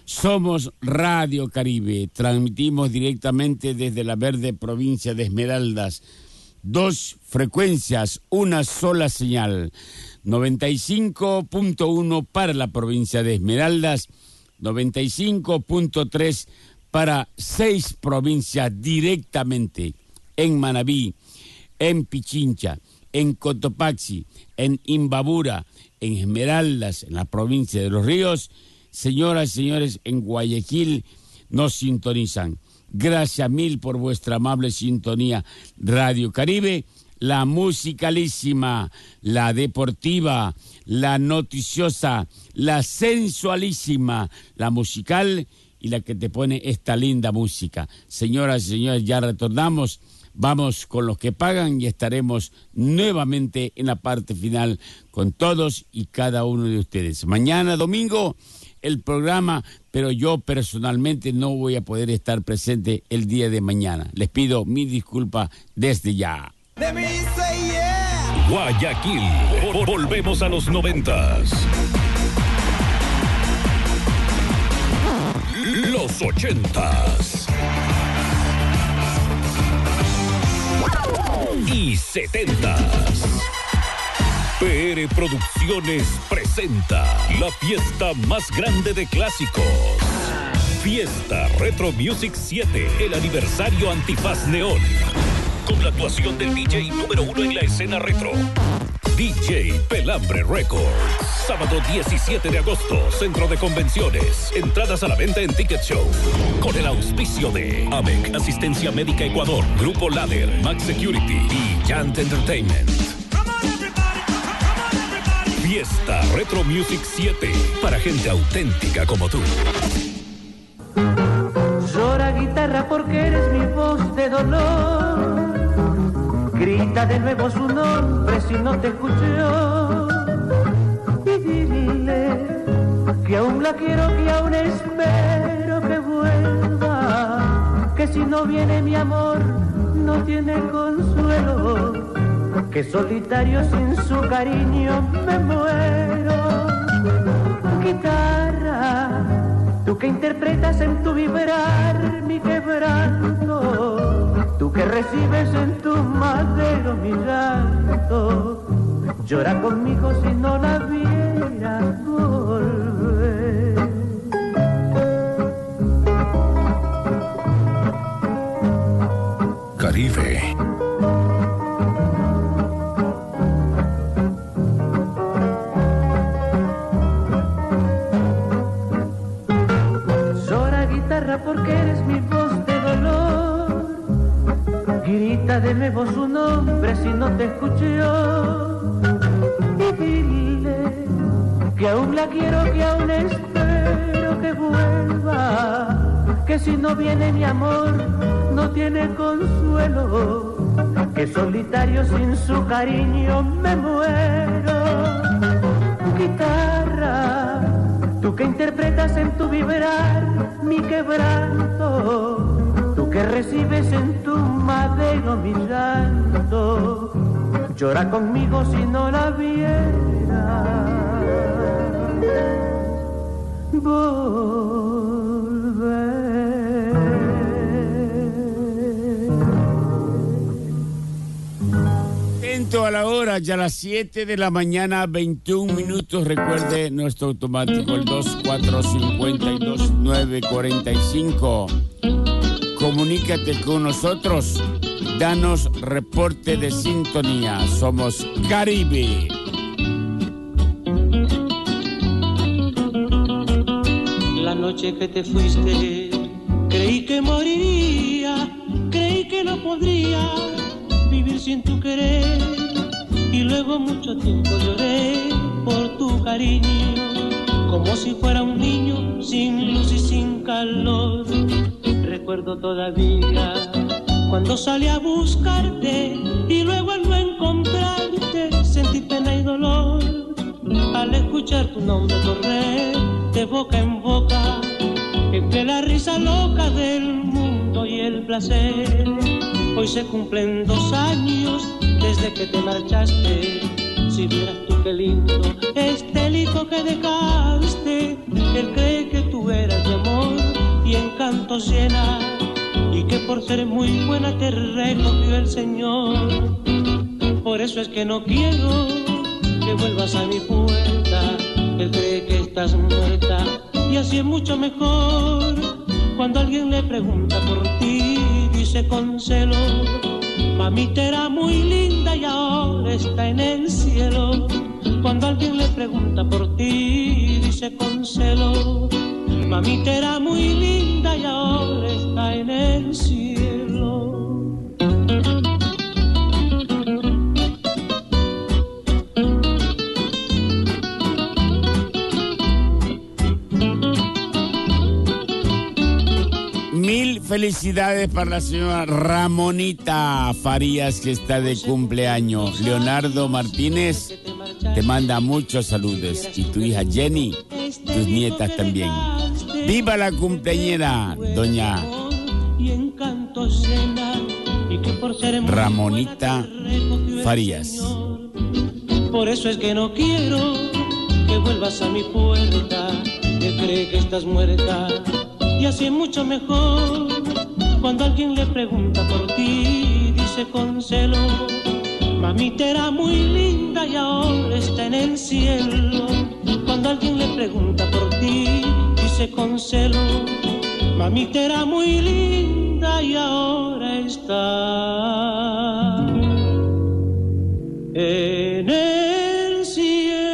Somos Radio Caribe, transmitimos directamente desde la verde provincia de Esmeraldas. 2 frecuencias, una sola señal. 95.1 para la provincia de Esmeraldas, 95.3 para 6 provincias directamente. En Manabí, en Pichincha, en Cotopaxi, en Imbabura, en Esmeraldas, en la provincia de Los Ríos. Señoras y señores, en Guayaquil nos sintonizan. Gracias mil por vuestra amable sintonía. Radio Caribe, la musicalísima, la deportiva, la noticiosa, la sensualísima, la musical y la que te pone esta linda música. Señoras y señores, ya retornamos. Vamos con los que pagan y estaremos nuevamente en la parte final con todos y cada uno de ustedes. Mañana, domingo, el programa, pero yo personalmente no voy a poder estar presente el día de mañana. Les pido mi disculpa desde ya. Guayaquil, volvemos a los 90s. Los 80s. Y 70s. PR Producciones presenta la fiesta más grande de clásicos. Fiesta Retro Music 7, el aniversario Antifaz Neón. Con la actuación del DJ número 1 en la escena retro, DJ Pelambre Records. Sábado 17 de agosto, Centro de Convenciones. Entradas a la venta en Ticket Show. Con el auspicio de AMEC, Asistencia Médica Ecuador, Grupo Ladder, Max Security y Giant Entertainment. Fiesta Retro Music 7, para gente auténtica como tú. Llora guitarra porque eres mi voz de dolor. Grita de nuevo su nombre si no te escuchó. Y dile que aún la quiero, que aún espero que vuelva. Que si no viene mi amor no tiene consuelo. Que solitario sin su cariño me muero. Guitarra, tú que interpretas en tu vibrar mi quebranto, tú que recibes en tu madero mi llanto, llora conmigo si no la vieras volver. Caribe. Porque eres mi voz de dolor. Grita de nuevo su nombre si no te escuchó. Y dile que aún la quiero, que aún espero que vuelva. Que si no viene mi amor no tiene consuelo. Que solitario sin su cariño me muero. Guitarra, tú que interpretas en tu vibrar mi quebranto, tú que recibes en tu madero mi llanto, llora conmigo si no la vieras volver. A la hora, ya a las 7 de la mañana, 21 minutos. Recuerde nuestro automático, el 2452-945. Comunícate con nosotros, danos reporte de sintonía. Somos Caribe. La noche que te fuiste, creí que moriría, creí que no podría vivir sin tu querer, y luego mucho tiempo lloré por tu cariño, como si fuera un niño sin luz y sin calor. Recuerdo todavía cuando salí a buscarte y luego al no encontrarte sentí pena y dolor al escuchar tu nombre correr de boca en boca entre la risa loca del mundo y el placer. Hoy se cumplen 2 años desde que te marchaste. Si vieras tú qué lindo este hijo que dejaste. Él cree que tú eras mi amor encantos llena y que por ser muy buena te recogió el Señor. Por eso es que no quiero que vuelvas a mi puerta. Él cree que estás muerta y así es mucho mejor. Cuando alguien le pregunta por ti, dice con celo: mamita era muy linda y ahora está en el cielo. Cuando alguien le pregunta por ti, dice con celo: mamita era muy linda y ahora está en el cielo. Mil felicidades para la señora Ramonita Farías, que está de cumpleaños. Leonardo Martínez te manda muchos saludos. Y tu hija Jenny, tus nietas también. ¡Viva la cumpleañera, doña Ramonita Farías! Por eso es que no quiero que vuelvas a mi puerta. Él cree que estás muerta y así es mucho mejor. Cuando alguien le pregunta por ti, dice con celo: mamita era muy linda y ahora está en el cielo. Cuando alguien le pregunta por ti, dice con celo: mamita era muy linda y ahora está en el cielo.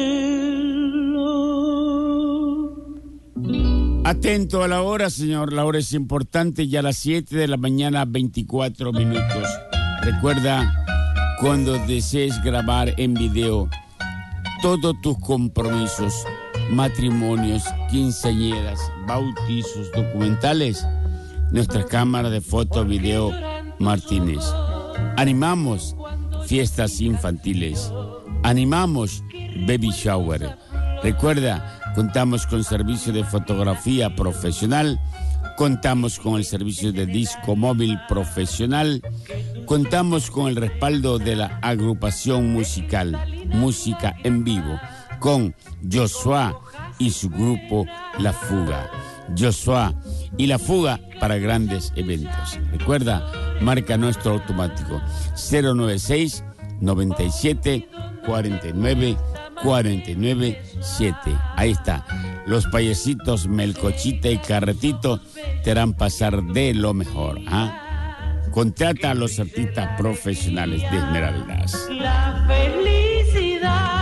Atento a la hora, señor. La hora es importante, ya a las 7 de la mañana, 24 minutos. Recuerda, cuando desees grabar en video todos tus compromisos, matrimonios, quinceañeras, bautizos, documentales, nuestra cámara de foto, video Martínez. Animamos fiestas infantiles, animamos baby shower. Recuerda, contamos con servicio de fotografía profesional, contamos con el servicio de disco móvil profesional, contamos con el respaldo de la agrupación musical Música en Vivo, con Joshua y su grupo La Fuga. Joshua y La Fuga para grandes eventos. Recuerda, marca nuestro automático 096 97 49 497. Ahí está. Los payasitos Melcochita y Carretito te harán pasar de lo mejor. Contrata a los artistas profesionales de Esmeraldas. La felicidad.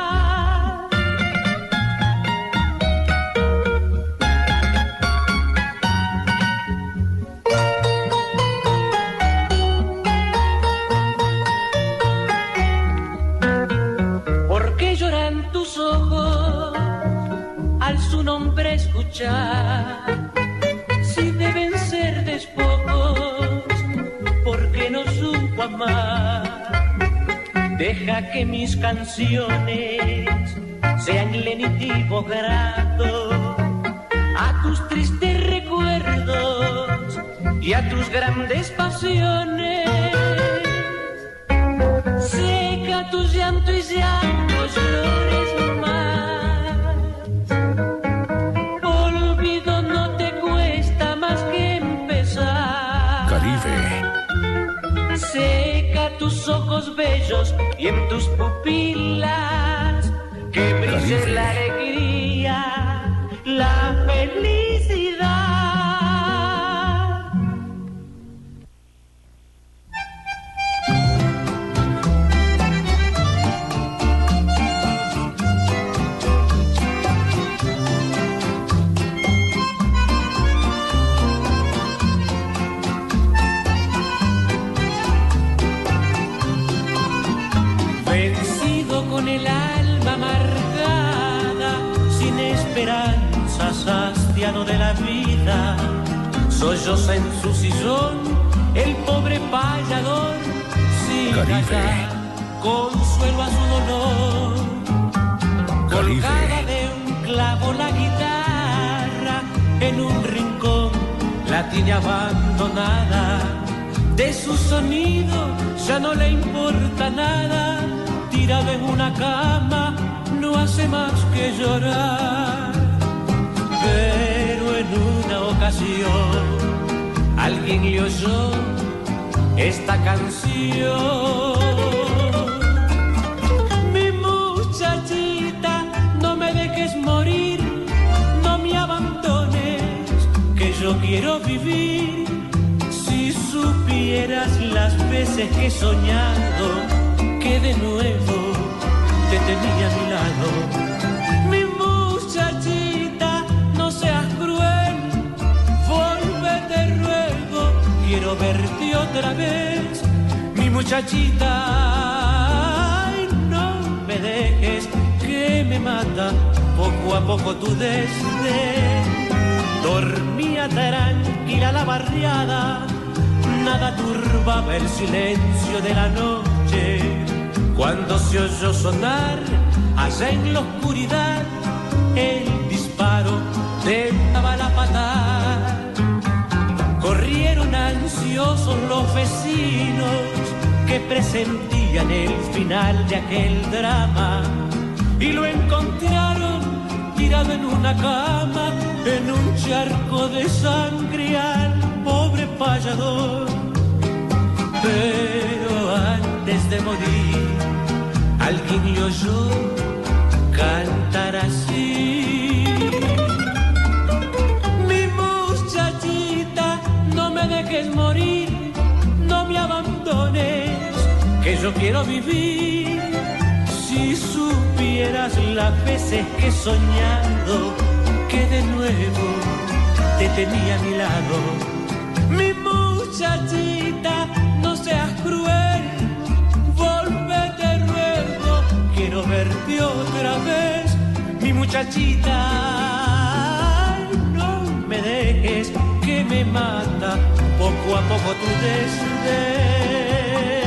¿Por qué lloran tus ojos al su nombre escuchar? Si deben ser despojos, porque no supo amar. Deja que mis canciones sean lenitivo grato a tus tristes recuerdos y a tus grandes pasiones. Seca tus llanto y llantos, llores más. Olvido no te cuesta más que empezar. Caribe. Seca tus ojos bellos y en tus pupilas que brille Caribe. la alegría, la felicidad. Vencido con el alma amargada, sin esperanzas, hastiado de la vida, solloza en su sillón el pobre payador, sin Caribe. hallar consuelo a su dolor. Caribe. Colgada de un clavo la guitarra, en un rincón la tiene abandonada. De su sonido ya no le importa nada. Tirada en una cama no hace más que llorar. Pero en una ocasión alguien le oyó esta canción. Mi muchachita, no me dejes morir, no me abandones, que yo quiero vivir. Si supieras las veces que he soñado que de nuevo te tenía a mi lado. Mi muchachita, no seas cruel, volve te ruego, quiero verte otra vez. Mi muchachita, ay, no me dejes, que me mata poco a poco tu desdén. Dormía tranquila la barriada, nada turbaba el silencio de la noche. Cuando se oyó sonar allá en la oscuridad el disparo de la bala fatal, corrieron ansiosos los vecinos que presentían el final de aquel drama y lo encontraron tirado en una cama, en un charco de sangre al pobre payador. Pero antes de morir, alguien le oyó cantar así. Mi muchachita, no me dejes morir, no me abandones, que yo quiero vivir. Si supieras las veces que he soñado que de nuevo te tenía a mi lado. Mi muchachita, no seas cruel, volve te ruego, quiero verte otra vez. Mi muchachita, no me dejes, que me mata poco a poco tu desdén.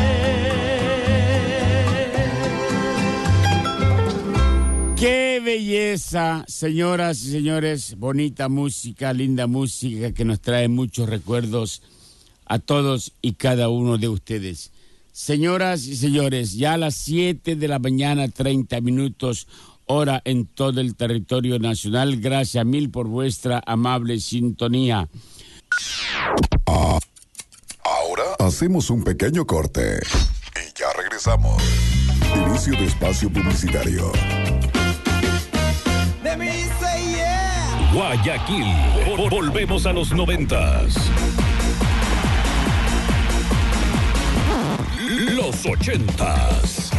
¡Qué belleza, señoras y señores! Bonita música, linda música que nos trae muchos recuerdos a todos y cada uno de ustedes. Señoras y señores, ya a las 7 de la mañana, 30 minutos, hora en todo el territorio nacional. Gracias mil por vuestra amable sintonía. Ahora hacemos un pequeño corte y ya regresamos. Inicio de espacio publicitario. Guayaquil, volvemos a los 90s. Los 80s.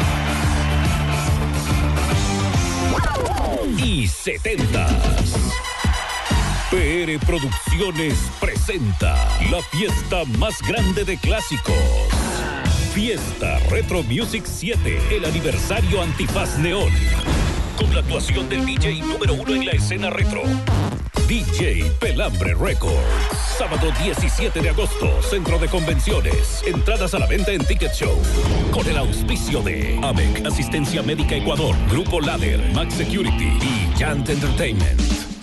Y 70s. PR Producciones presenta la fiesta más grande de clásicos. Fiesta Retro Music 7, el aniversario Antifaz Neón. Con la actuación del DJ número 1 en la escena retro, DJ Pelambre Records. Sábado 17 de agosto, Centro de Convenciones. Entradas a la venta en Ticket Show. Con el auspicio de AMEC, Asistencia Médica Ecuador, Grupo Ladder, Max Security y Giant Entertainment.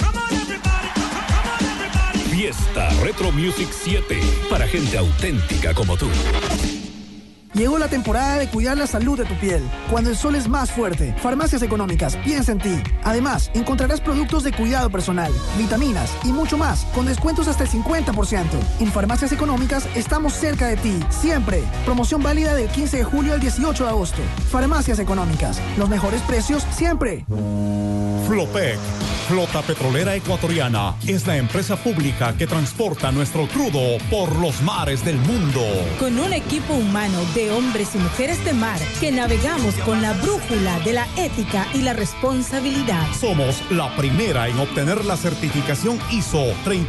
Fiesta Retro Music 7, para gente auténtica como tú. Llegó la temporada de cuidar la salud de tu piel. Cuando el sol es más fuerte, Farmacias Económicas piensa en ti. Además, encontrarás productos de cuidado personal, vitaminas y mucho más, con descuentos hasta el 50%. En Farmacias Económicas estamos cerca de ti, siempre. Promoción válida del 15 de julio al 18 de agosto. Farmacias Económicas, los mejores precios siempre. Flopec, Flota Petrolera Ecuatoriana, es la empresa pública que transporta nuestro crudo por los mares del mundo. Con un equipo humano de hombres y mujeres de mar que navegamos con la brújula de la ética y la responsabilidad. Somos la primera en obtener la certificación ISO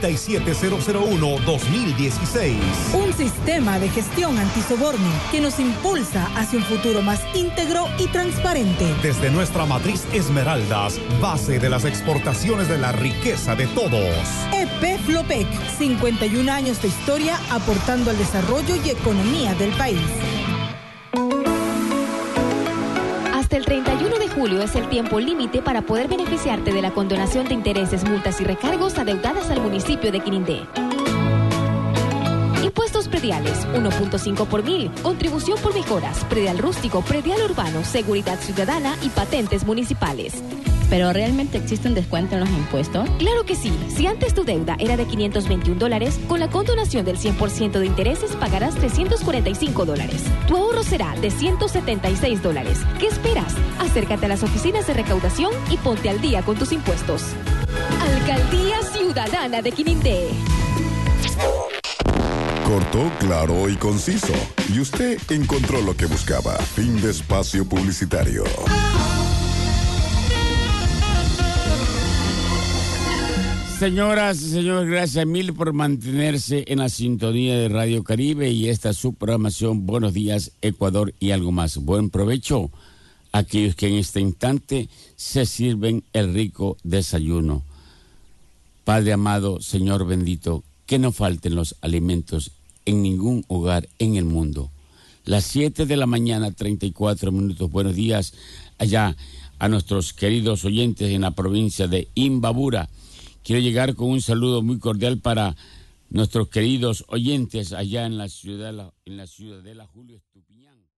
37001-2016. Un sistema de gestión antisoborno que nos impulsa hacia un futuro más íntegro y transparente. Desde nuestra matriz Esmeraldas, base de las exportaciones de la riqueza de todos. EP Flopec, 51 años de historia aportando al desarrollo y economía del país. Hasta el 31 de julio es el tiempo límite para poder beneficiarte de la condonación de intereses, multas y recargos adeudadas al municipio de Quirindé. Impuestos prediales, 1.5 por mil, contribución por mejoras, predial rústico, predial urbano, seguridad ciudadana y patentes municipales. ¿Pero realmente existe un descuento en los impuestos? Claro que sí. Si antes tu deuda era de $521, con la condonación del 100% de intereses pagarás $345. Tu ahorro será de $176. ¿Qué esperas? Acércate a las oficinas de recaudación y ponte al día con tus impuestos. Alcaldía Ciudadana de Quinindé. Cortó, claro y conciso. Y usted encontró lo que buscaba. Fin de espacio publicitario. Señoras y señores, gracias mil por mantenerse en la sintonía de Radio Caribe y esta es su programación Buenos Días Ecuador y algo más. Buen provecho a aquellos que en este instante se sirven el rico desayuno. Padre amado, Señor bendito, que no falten los alimentos en ningún hogar en el mundo. Las 7 de la mañana, 34 minutos. Buenos días allá a nuestros queridos oyentes en la provincia de Imbabura. Quiero llegar con un saludo muy cordial para nuestros queridos oyentes allá en la ciudad de la Julio Estupiñán.